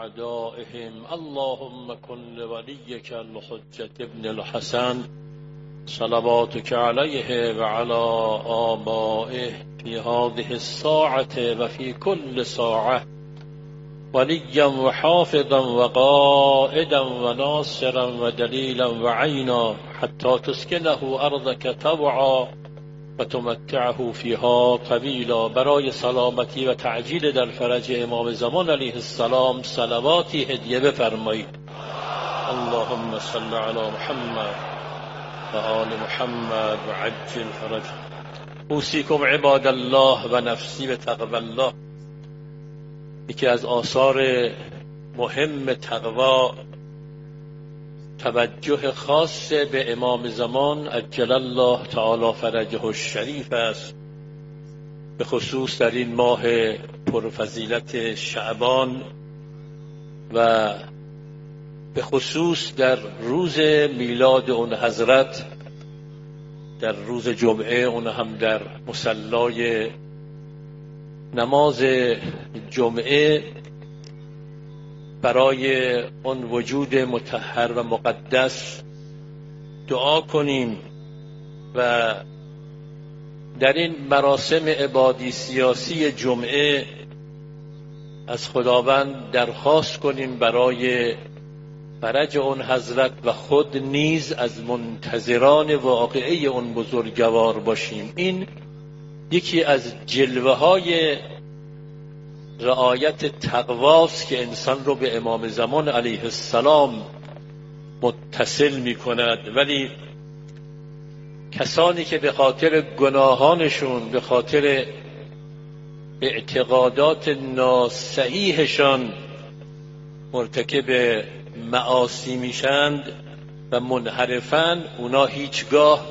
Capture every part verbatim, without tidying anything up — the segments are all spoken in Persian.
أعدائهم اللهم كن لوليك الحجة ابن الحسن صلواتك عليه وعلى آبائه في هذه الساعة وفي كل ساعة وليا وحافظا وقائدا وناصرا ودليلا وعينا حتى تسكنه أرضك طوعا و تمتعه فيها طویلا. برای سلامتی و تعجیل در فرج امام زمان علیه السلام صلواتی هدیه بفرمایید. اللهم صل علی محمد و آل محمد و عجل فرج. اوصیکم عباد الله و نفسی به تقوی الله. یکی از آثار مهم تقوا توجه خاص به امام زمان عجل الله تعالی فرجه الشریف است، به خصوص در این ماه پرفضیلت شعبان و به خصوص در روز میلاد اون حضرت، در روز جمعه، اون هم در مصلای نماز جمعه، برای اون وجود مطهر و مقدس دعا کنیم و در این مراسم عبادی سیاسی جمعه از خداوند درخواست کنیم برای فرج اون حضرت و خود نیز از منتظران واقعی اون بزرگوار باشیم. این یکی از جلوه های رعایت تقواست که انسان رو به امام زمان علیه السلام متصل می کند. ولی کسانی که به خاطر گناهانشون، به خاطر اعتقادات ناصحیحشان مرتکب معاصی میشند و منحرفند، اونا هیچگاه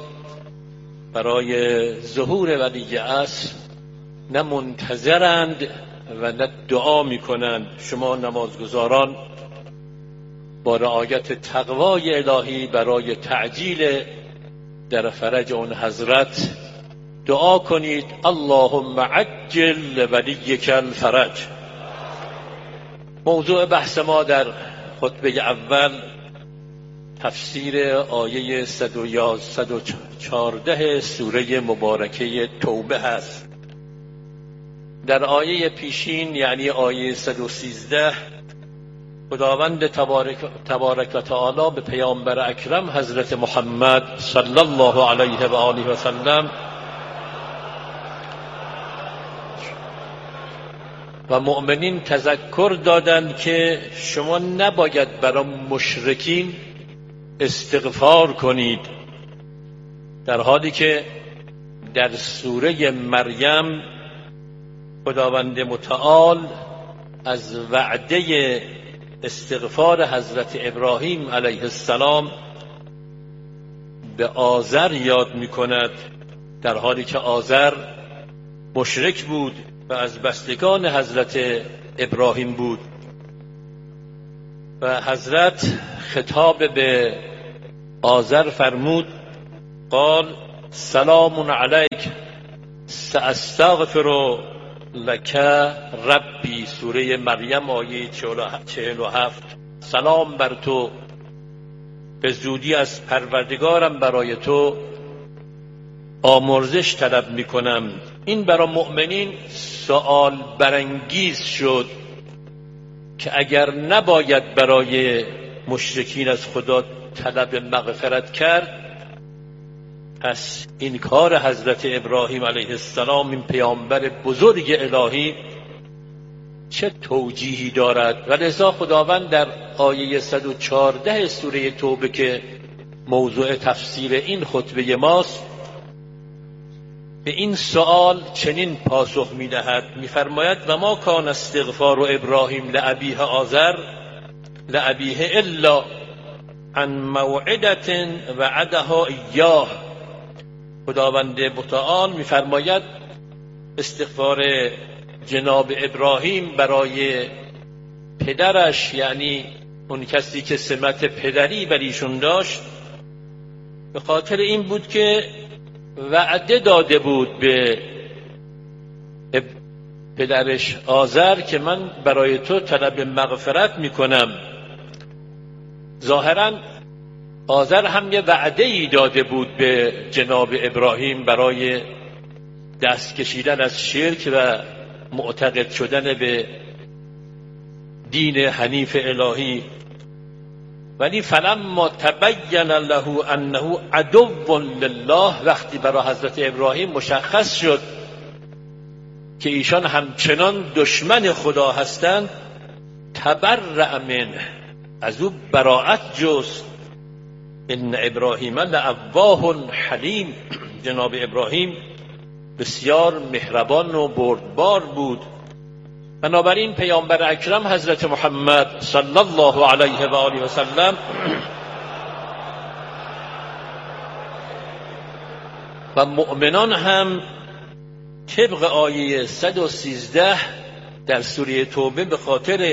برای ظهور ولی عصر نه منتظرند و نه دعا میکنند. شما نمازگزاران با رعایت تقوای الهی برای تعجیل در فرج اون حضرت دعا کنید. اللهم عجل ولیک الفرج. موضوع بحث ما در خطبه اول تفسیر آیه صد و چهارده سوره مبارکه توبه هست. در آیه پیشین یعنی آیه صد و سیزده خداوند تبارک, تبارک و تعالی به پیامبر اکرم حضرت محمد صلی الله علیه و آله و سلم و مؤمنین تذکر دادند که شما نباید برای مشرکین استغفار کنید، در حالی که در سوره مریم خداوند متعال از وعده استغفار حضرت ابراهیم علیه السلام به آزر یاد می کند، در حالی که آزر مشرک بود و از بستگان حضرت ابراهیم بود. و حضرت خطاب به آزر فرمود قال سلام علیک ساستغفر لک ربی. سوره مریم آیه چهل و هفت. سلام بر تو، به زودی از پروردگارم برای تو آمرزش طلب می کنم. این برای مؤمنین سوال برانگیز شد که اگر نباید برای مشرکین از خدا طلب مغفرت کرد، پس این کار حضرت ابراهیم علیه السلام، این پیامبر بزرگ الهی، چه توجیهی دارد؟ و لذا خداوند در آیه صد و چهارده سوره توبه که موضوع تفسیر این خطبه ماست، به این سوال چنین پاسخ می‌دهد، می‌فرماید و ما کان استغفار و ابراهیم لأبیه آزر لأبیه الا عن موعدة وعدها ایاه. خداوند متعال می‌فرماید استغفار جناب ابراهیم برای پدرش، یعنی اون کسی که سمت پدری بر ایشون داشت، به خاطر این بود که وعده داده بود به پدرش آذر که من برای تو طلب مغفرت میکنم. ظاهراً آذر هم یه وعده ای داده بود به جناب ابراهیم برای دست کشیدن از شرک و معتقد شدن به دین حنیف الهی، ولی فلما تبین له انه عدو لله، وقتی برای حضرت ابراهیم مشخص شد که ایشان همچنان دشمن خدا هستند، تبرأ منه، از او براءت جست. ان ابراهیم لأواه حلیم، جناب ابراهیم بسیار مهربان و بردبار بود. بنابراین پیامبر اکرم حضرت محمد صلی الله علیه و آله و سلم و مؤمنان هم طبق آیه صد و سیزده در سوره توبه به خاطر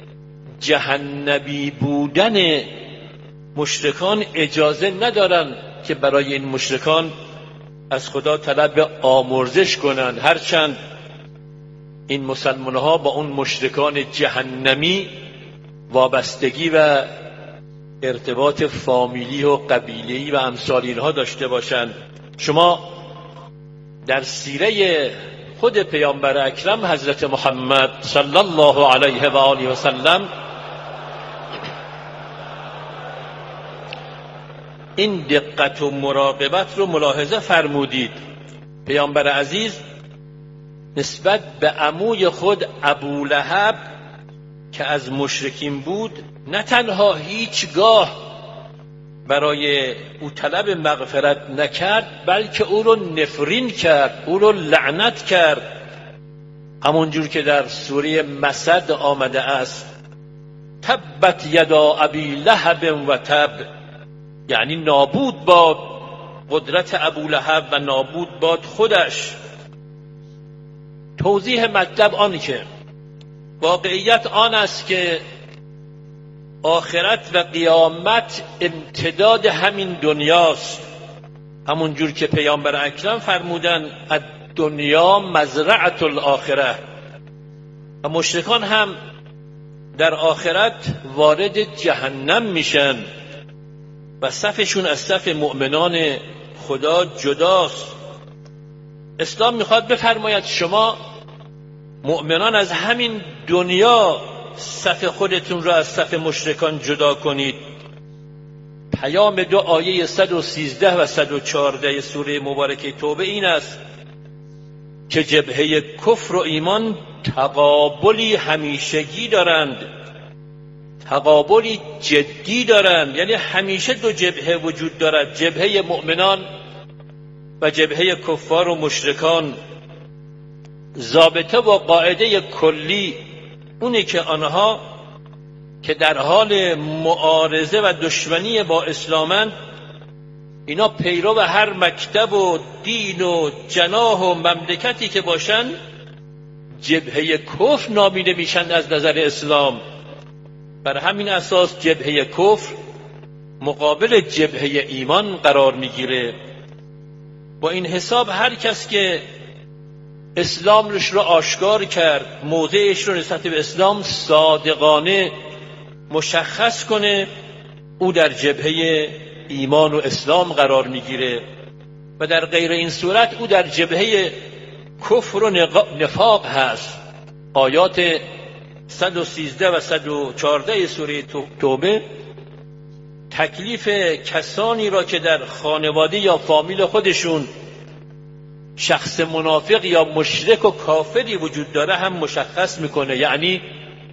جهنمی بودن مشرکان اجازه ندارن که برای این مشرکان از خدا طلب آمرزش کنند، هرچند این مسلمان ها با اون مشرکان جهنمی وابستگی و ارتباط فامیلی و قبیله‌ای و امثال اینها داشته باشند. شما در سیره خود پیامبر اکرم حضرت محمد صلی الله علیه و آله و سلم این دقت و مراقبت رو ملاحظه فرمودید. پیامبر عزیز نسبت به عموی خود ابولهب که از مشرکین بود نه تنها هیچگاه برای او طلب مغفرت نکرد، بلکه او رو نفرین کرد، او رو لعنت کرد، همونجور که در سوره مسد آمده است تبت یدا ابی لهب و تب، یعنی نابود باد قدرت ابولهب و نابود باد خودش. توضیح مطلب آن که واقعیت آن است که آخرت و قیامت امتداد همین دنیاست، همون جور که پیامبر اکرم فرمودن الدنیا مزرعة الاخره، و مشرکان هم در آخرت وارد جهنم میشن و صفشون از صف مؤمنان خدا جداست. اسلام میخواد بفرماید شما مؤمنان از همین دنیا صف خودتون را از صف مشرکان جدا کنید. پیام دو آیه صد و سیزده و صد و چهارده سوره مبارکه توبه این است که جبهه کفر و ایمان تقابلی همیشگی دارند، تقابلی جدی دارند، یعنی همیشه دو جبهه وجود دارد، جبهه مؤمنان و جبهه کفار و مشرکان. ضابطه و قاعده کلی اونه که آنها که در حال معارضه و دشمنی با اسلامند، اینا پیرو هر مکتب و دین و جناح و مملکتی که باشن جبهه کفر نامیده میشن از نظر اسلام. بر همین اساس جبهه کفر مقابل جبهه ایمان قرار میگیره. با این حساب هر کس که اسلامش رو آشکار کرد، موضعش رو نسبت به اسلام صادقانه مشخص کنه، او در جبهه ایمان و اسلام قرار میگیره و در غیر این صورت او در جبهه کفر و نفاق هست. آیات صد و سیزده و صد و چهارده سوره توبه تکلیف کسانی را که در خانواده یا فامیل خودشون شخص منافق یا مشرک و کافری وجود داره هم مشخص میکنه. یعنی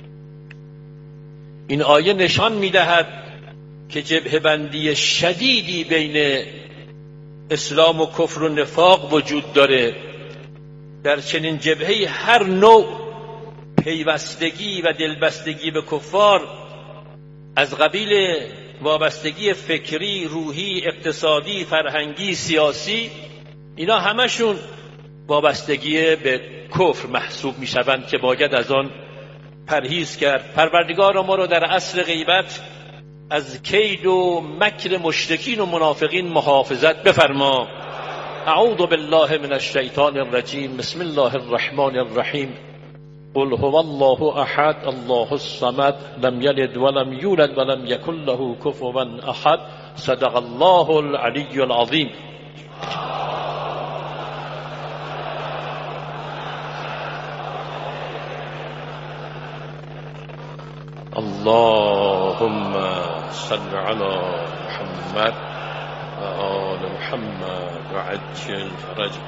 این آیه نشان میدهد که جبهه بندی شدیدی بین اسلام و کفر و نفاق وجود داره. در چنین جبهه هر نوع پیوستگی و دلبستگی به کفار از قبیل وابستگی فکری، روحی، اقتصادی، فرهنگی، سیاسی، اینا همشون وابستگی به کفر محسوب میشوند که باید از آن پرهیز کرد. پروردگار ما رو در عصر غیبت از کید و مکر مشرکین و منافقین محافظت بفرما. اعوذ بالله من الشیطان الرجیم. بسم الله الرحمن الرحیم. قل هو الله احد الله الصمد لم يلد ولم يولد ولم يكن له كفوا احد صدق الله العلی العظیم. اللهم صل على محمد و آل محمد و عجل فرجه.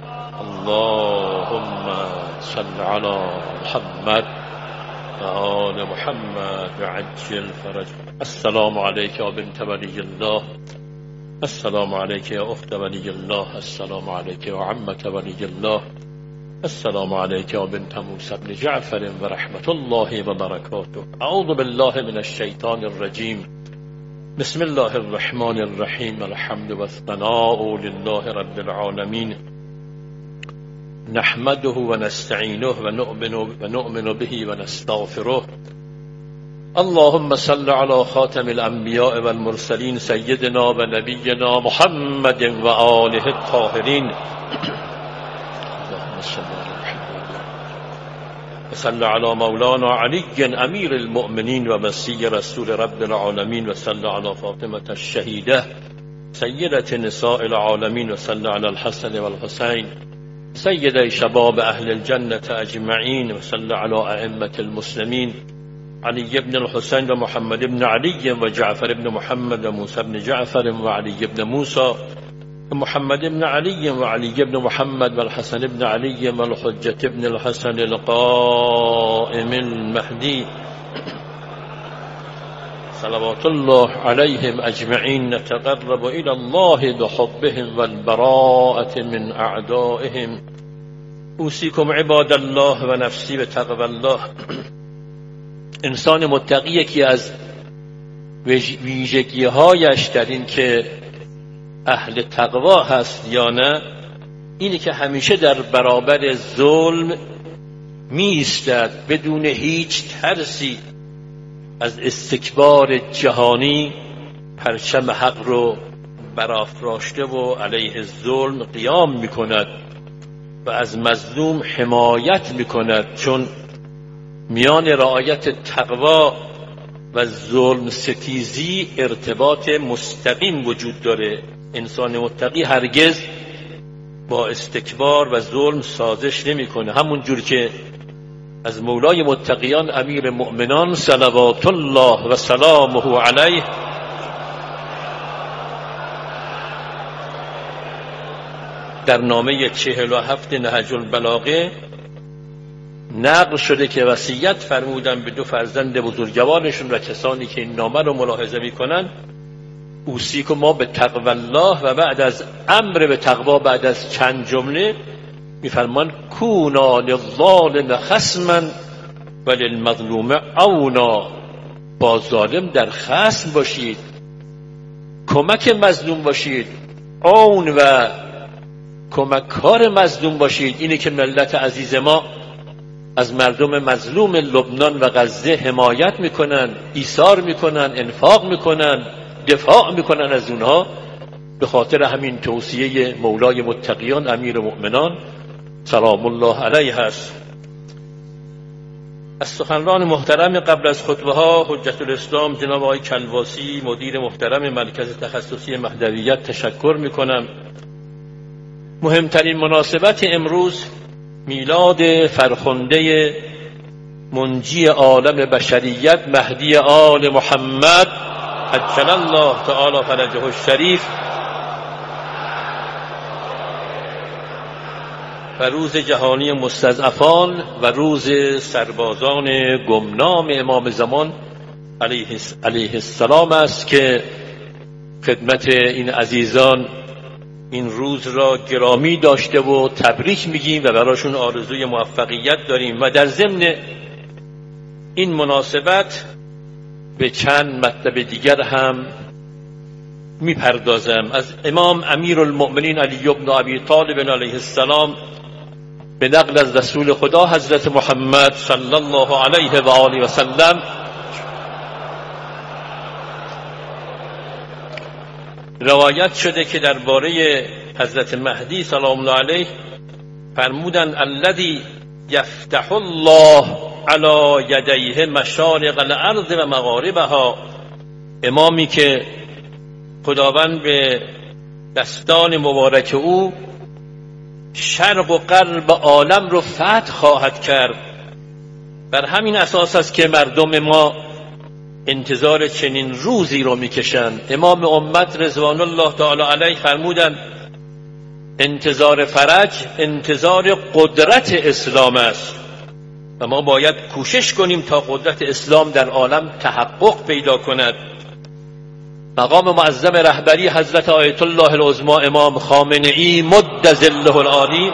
اللهم صل على محمد و آل محمد و عجل فرجه. السلام علیک یا بنت ولی الله، السلام علیک یا اخت ولی الله، السلام علیک یا عمت ولی الله، السلام علیک یا بنت موسی بن جعفر و رحمت الله و برکاته. اعوذ بالله من الشیطان الرجیم. بسم الله الرحمن الرحیم. الحمد والثناء لله رب العالمین. نحمده و نستعینه و نؤمن و نؤمن به و نستغفره. اللهم صل على خاتم الانبیاء والمرسلین سیدنا و نبینا محمد و آله الطاهرین. اللهم صل على محمد و صل على مولانا علی امیر المؤمنین و وصی رسول رب العالمین و صل على فاطمة الشهیده سیدة نساء العالمین و صل على الحسن والحسین سيدي شباب أهل الجنة أجمعين وصلى على أئمة المسلمين علي بن الحسين ومحمد بن علي وجعفر بن محمد وموسى بن جعفر وعلي بن موسى ومحمد بن علي وعلي بن محمد والحسن بن علي والحجة بن الحسن القائم المهدي صلوات الله عليهم أجمعين. نتقرب إلى الله بحبهم والبراءة من أعدائهم. أوصيكم عباد الله و نفسی بتقوى الله. انسان متقی یکی از ویژگی‌هایش در این که اهل تقوا هست یا نه، اینی که همیشه در برابر ظلم می ایستد بدون هیچ ترسی از استکبار جهانی، پرچم حق رو برافراشته و علیه ظلم قیام می کند و از مظلوم حمایت می کند، چون میان رعایت تقوا و ظلم ستیزی ارتباط مستقیم وجود داره. انسان متقی هرگز با استکبار و ظلم سازش نمی کنه، همون جور که از مولای متقیان امیر مؤمنان صلوات الله و سلامه علیه در نامه چهل و هفت نهج البلاغه نقل شده که وصیت فرمودن به دو فرزند بزرگوارشون و کسانی که این نامه رو ملاحظه میکنن: اوصیکم ما به تقوی الله. و بعد از امر به تقوا، بعد از چند جمله میفرمان کونا للظالم خصما و للمظلوم عونا. با ظالم در خصم باشید، کمک مظلوم باشید، عون و کمککار مظلوم باشید. اینه که ملت عزیز ما از مردم مظلوم لبنان و غزه حمایت میکنن، ایثار میکنن، انفاق میکنن، دفاع میکنن از اونها. به خاطر همین توصیه مولای متقیان امیر مؤمنان سلام الله علیه است. از سخنران محترم قبل از خطبه ها حجت الاسلام جناب آقای کلواسی مدیر محترم مرکز تخصصی مهدویت تشکر میکنم. مهمترین مناسبت امروز میلاد فرخنده منجی عالم بشریت مهدی آل محمد عجل الله تعالی فرجه الشریف و روز جهانی مستضعفان و روز سربازان گمنام امام زمان علیه السلام است که خدمت این عزیزان این روز را گرامی داشته و تبریک میگیم و براشون آرزوی موفقیت داریم. و در ضمن این مناسبت به چند مطلب دیگر هم میپردازم. از امام امیر المؤمنین علی بن ابی طالب علیه السلام به نقل از رسول خدا حضرت محمد صلی الله علیه و آله و سلم روایت شده که درباره حضرت مهدی سلام الله علیه فرمودند: الذی یفتح الله علی یدیه مشارق الارض و مغاربها، امامی که خداوند به دستان مبارک او شرق و غرب عالم رو فتح خواهد کرد. بر همین اساس است که مردم ما انتظار چنین روزی رو میکشند. امام امت رضوان الله تعالی علیه فرمودند انتظار فرج انتظار قدرت اسلام است و ما باید کوشش کنیم تا قدرت اسلام در عالم تحقق پیدا کند. مقام معظم رهبری حضرت آیت الله العظمی امام خامنه ای مد ظله العالی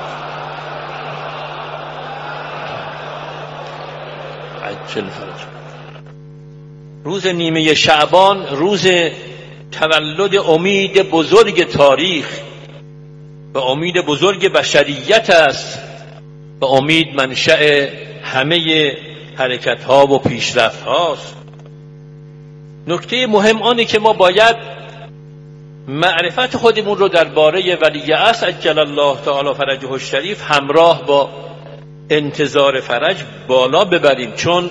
عجل فرج، روز نیمه شعبان روز تولد امید بزرگ تاریخ و امید بزرگ بشریت است و امید منشأ همه حرکت ها و پیشرفت هاست. نکته مهم آنه که ما باید معرفت خودمون رو درباره ولی عصر عجل الله تعالی فرجه الشریف همراه با انتظار فرج بالا ببریم، چون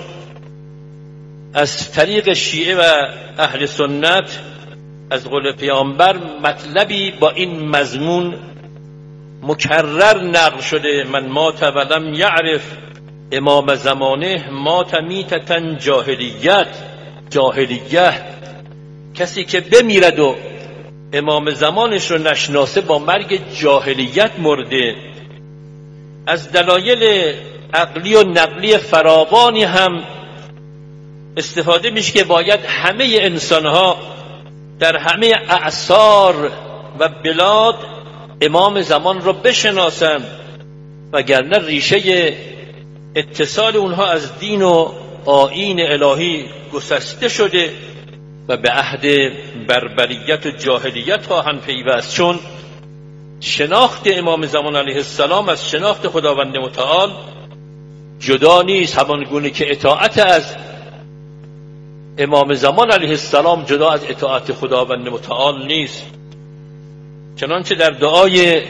از طریق شیعه و اهل سنت از قول پیامبر مطلبی با این مضمون مکرر نقل شده: من مات ولم یعرف امام زمانه مات میتة جاهلیت جاهلیه، کسی که بمیرد و امام زمانش رو نشناسه با مرگ جاهلیت مرده. از دلایل عقلی و نقلی فراوانی هم استفاده میشه که باید همه انسانها در همه اعصار و بلاد امام زمان رو بشناسند، وگرنه ریشه اتصال اونها از دین و آیین الهی گسسته شده و به عهد بربریت و جاهلیت خواهند پیوست. چون شناخت امام زمان علیه السلام از شناخت خداوند متعال جدا نیست، همان گونه که اطاعت از امام زمان علیه السلام جدا از اطاعت خداوند متعال نیست. چنانچه در دعای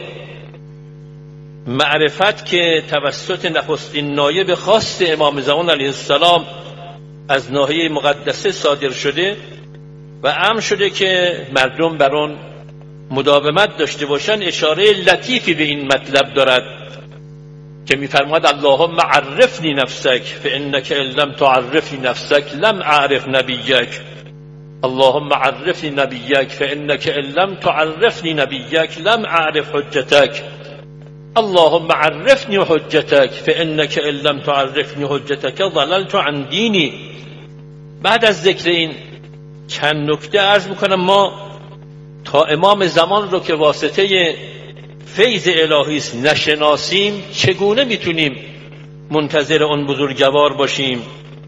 معرفت که توسط نخستین نایب خاص امام زمان علیه السلام از ناحیه مقدسه صادر شده و امر شده که مردم بر آن مداومت داشته باشند، اشاره لطیفی به این مطلب دارد که می‌فرماید اللهم عرفنی نفسک فانک ان لم تعرفنی نفسک لم اعرف نبیک، اللهم عرفنی نبیک فانک ان لم تعرفنی نبیک لم اعرف حجتک، اللهم عرفنی حجتک فانک ان لم تعرفنی حجتک ضللت عن دینی. بعد از ذکر این چند نکته عرض میکنم ما تا امام زمان رو که واسطه فیض الهی است نشناسیم چگونه میتونیم منتظر اون بزرگوار باشیم؟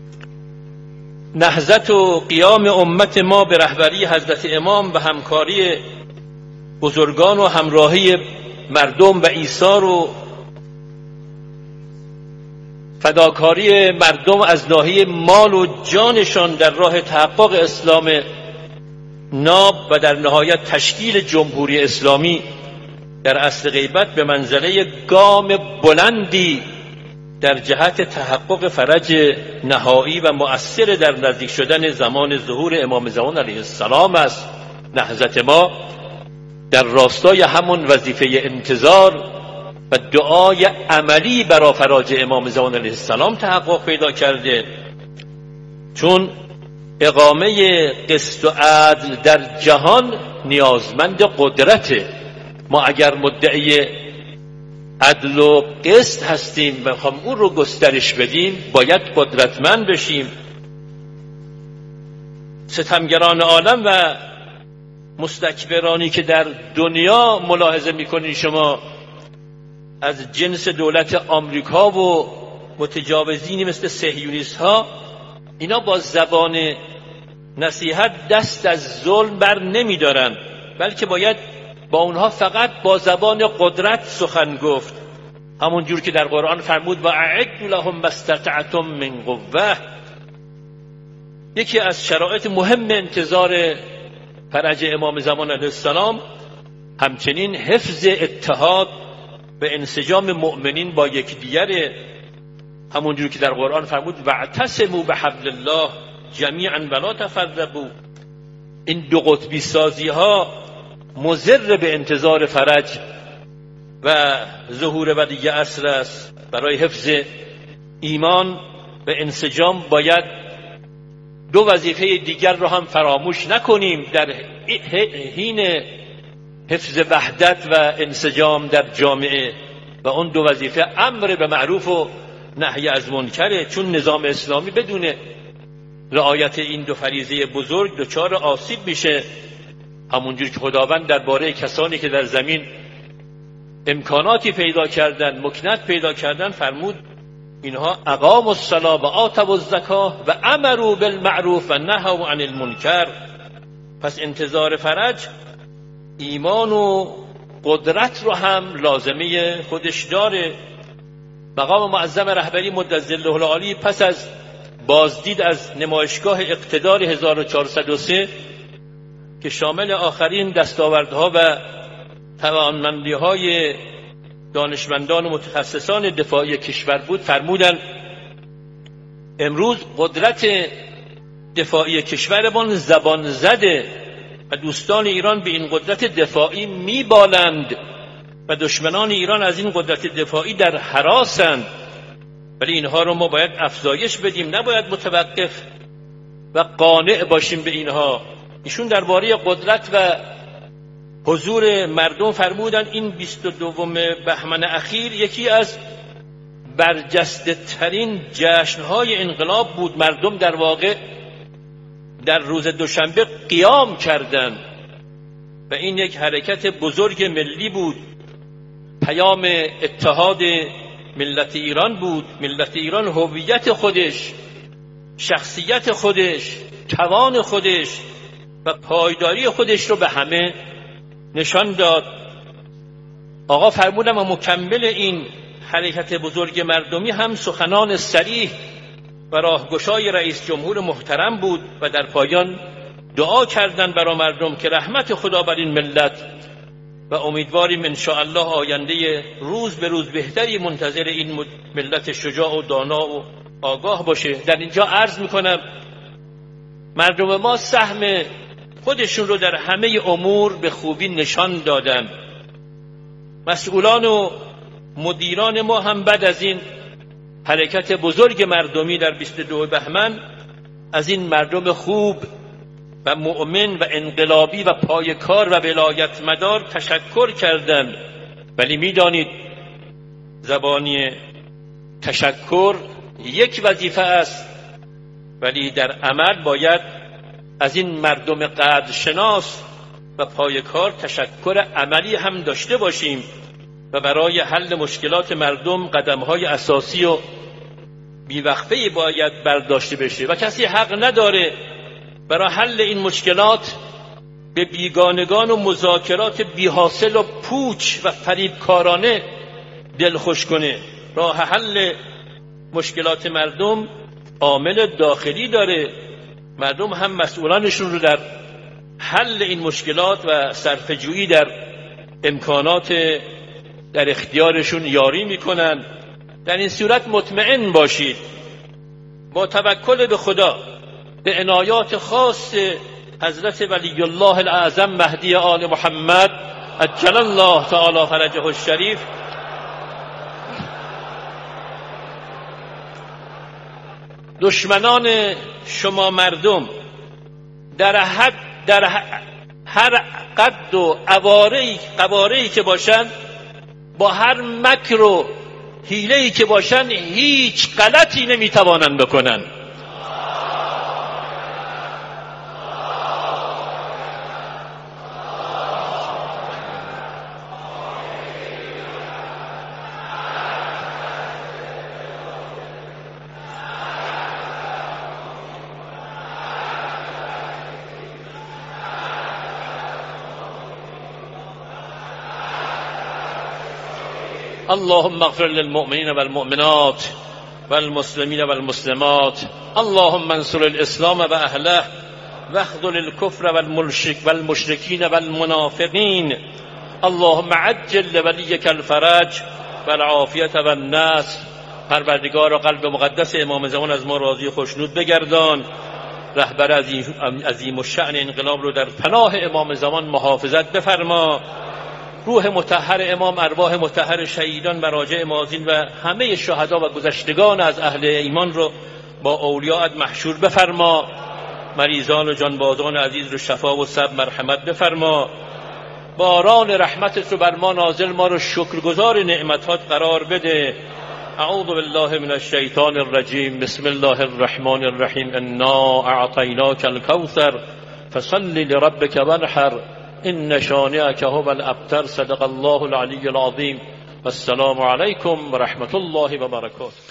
نهضت و قیام امت ما به رهبری حضرت امام و همکاری بزرگان و همراهی مردم و ایثار و فداکاری مردم از ناحیه مال و جانشان در راه تحقق اسلام ناب و در نهایت تشکیل جمهوری اسلامی در عصر غیبت به منزله گام بلندی در جهت تحقق فرج نهایی و مؤثر در نزدیک شدن زمان ظهور امام زمان علیه السلام است. نهضت ما در راستای همون وظیفه انتظار و دعای عملی برای فرج امام زمان علیه السلام تحقق پیدا کرده، چون اقامه قسط و عدل در جهان نیازمند قدرته. ما اگر مدعی عدل و قسط هستیم و میخوام اون رو گسترش بدیم باید قدرتمند بشیم. ستمگران عالم و مستکبرانی که در دنیا ملاحظه میکنین شما از جنس دولت آمریکا و متجاوزینی مثل صهیونیست ها، اینا با زبان نصیحت دست از ظلم بر نمی دارن، بلکه باید با اونها فقط با زبان قدرت سخن گفت، همون جور که در قرآن فرمود و اعدوا لهم ما استطعتم من قوة. یکی از شرایط مهم انتظار فرج امام زمان علیه السلام همچنین حفظ اتحاد و انسجام مؤمنین با یکدیگر، همونجور که در قرآن فرمود واعتصموا بحبل الله جمیعا ولا تفرقوا. این دو قطبی سازی ها مضر به انتظار فرج و ظهور ولی عصر است. برای حفظ ایمان و انسجام باید دو وظیفه دیگر رو هم فراموش نکنیم در حین حفظ وحدت و انسجام در جامعه، و اون دو وظیفه امر به معروف و نهی از منکره، چون نظام اسلامی بدون رعایت این دو فریضه بزرگ دچار آسیب میشه. همونجور که خداوند درباره کسانی که در زمین امکاناتی پیدا کردن، مکنت پیدا کردن، فرمود اینها اقاموا الصلاة و آتوا الزکاة و امروا بالمعروف و نهوا عن المنکر. پس انتظار فرج ایمان و قدرت رو هم لازمه خودش داره. مقام معظم رهبری مدظله العالی پس از بازدید از نمایشگاه اقتدار هزار و چهارصد و سه که شامل آخرین دستاوردها و توانمندی‌های دانشمندان و متخصصان دفاعی کشور بود، فرمودند امروز قدرت دفاعی کشورمان زبان زده و دوستان ایران به این قدرت دفاعی میبالند و دشمنان ایران از این قدرت دفاعی در هراسند، ولی اینها رو ما باید افزایش بدیم، نباید متوقف و قانع باشیم به اینها. ایشون درباره قدرت و حضور مردم فرمودن این بیست و دوم بهمن اخیر یکی از برجسته ترین جشنهای انقلاب بود. مردم در واقع در روز دوشنبه قیام کردند و این یک حرکت بزرگ ملی بود، پیام اتحاد ملت ایران بود. ملت ایران هویت خودش، شخصیت خودش، توان خودش و پایداری خودش رو به همه نشان داد. آقا فرمودم و مکمل این حرکت بزرگ مردمی هم سخنان صریح و راهگشای رئیس جمهور محترم بود و در پایان دعا کردن برای مردم که رحمت خدا بر این ملت و امیدواریم ان شاء الله آینده روز به روز بهتری منتظر این ملت شجاع و دانا و آگاه باشه. در اینجا عرض میکنم مردم ما سهم خودشون رو در همه امور به خوبی نشان دادن. مسئولان و مدیران ما هم بعد از این حرکت بزرگ مردمی در بیست و دو بهمن از این مردم خوب و مؤمن و انقلابی و پایکار و ولایت مدار تشکر کردند. ولی میدانید زبانی تشکر یک وظیفه است، ولی در عمل باید از این مردم قدرشناس و پایکار تشکر عملی هم داشته باشیم و برای حل مشکلات مردم قدم‌های اساسی و بیوقفه‌ای باید برداشته بشه و کسی حق نداره برای حل این مشکلات به بیگانگان و مذاکرات بی‌حاصل و پوچ و فریبکارانه دلخوش کنه. راه حل مشکلات مردم عامل داخلی داره. مردم هم مسئولانشون رو در حل این مشکلات و صرفه‌جویی در امکانات در اختیارشون یاری میکنن. در این صورت مطمئن باشید با توکل به خدا، به عنایات خاص حضرت ولی الله الاعظم مهدی آل محمد عجل الله تعالی فرجه الشریف، دشمنان شما مردم در حد در هر قد و عواره‌ای قواره‌ای که باشن، با هر مکر و حیله‌ای که باشن، هیچ غلطی نمیتوانند بکنن. اللهم اغفر للمؤمنين والمؤمنات والمسلمين والمسلمات، اللهم انصر الإسلام وأهله واخذل الكفر والمشرك والمشركين والمنافقين، اللهم عجل لولیک الفرج و العافیت و النصر. پروردگار و قلب مقدس امام زمان از ما راضی خوشنود بگردان. رهبر عظیم الشأن انقلاب رو در پناه امام زمان محافظت بفرما. روح مطهر امام، ارواح مطهر شهیدان، مراجع ماضین و همه شهدا و گذشتگان از اهل ایمان رو با اولیاءت محشور بفرما. مریضان و جانبازان عزیز رو شفا و صبر مرحمت بفرما. باران رحمتت رو بر ما نازل، ما رو شکرگزار نعمتات قرار بده. اعوذ بالله من الشیطان الرجیم. بسم الله الرحمن الرحیم. انا اعطیناک الکوثر فصل لربک وانحر ان شانئک هو الابتر. صدق الله العلی العظیم. والسلام علیکم و رحمت الله و برکاته.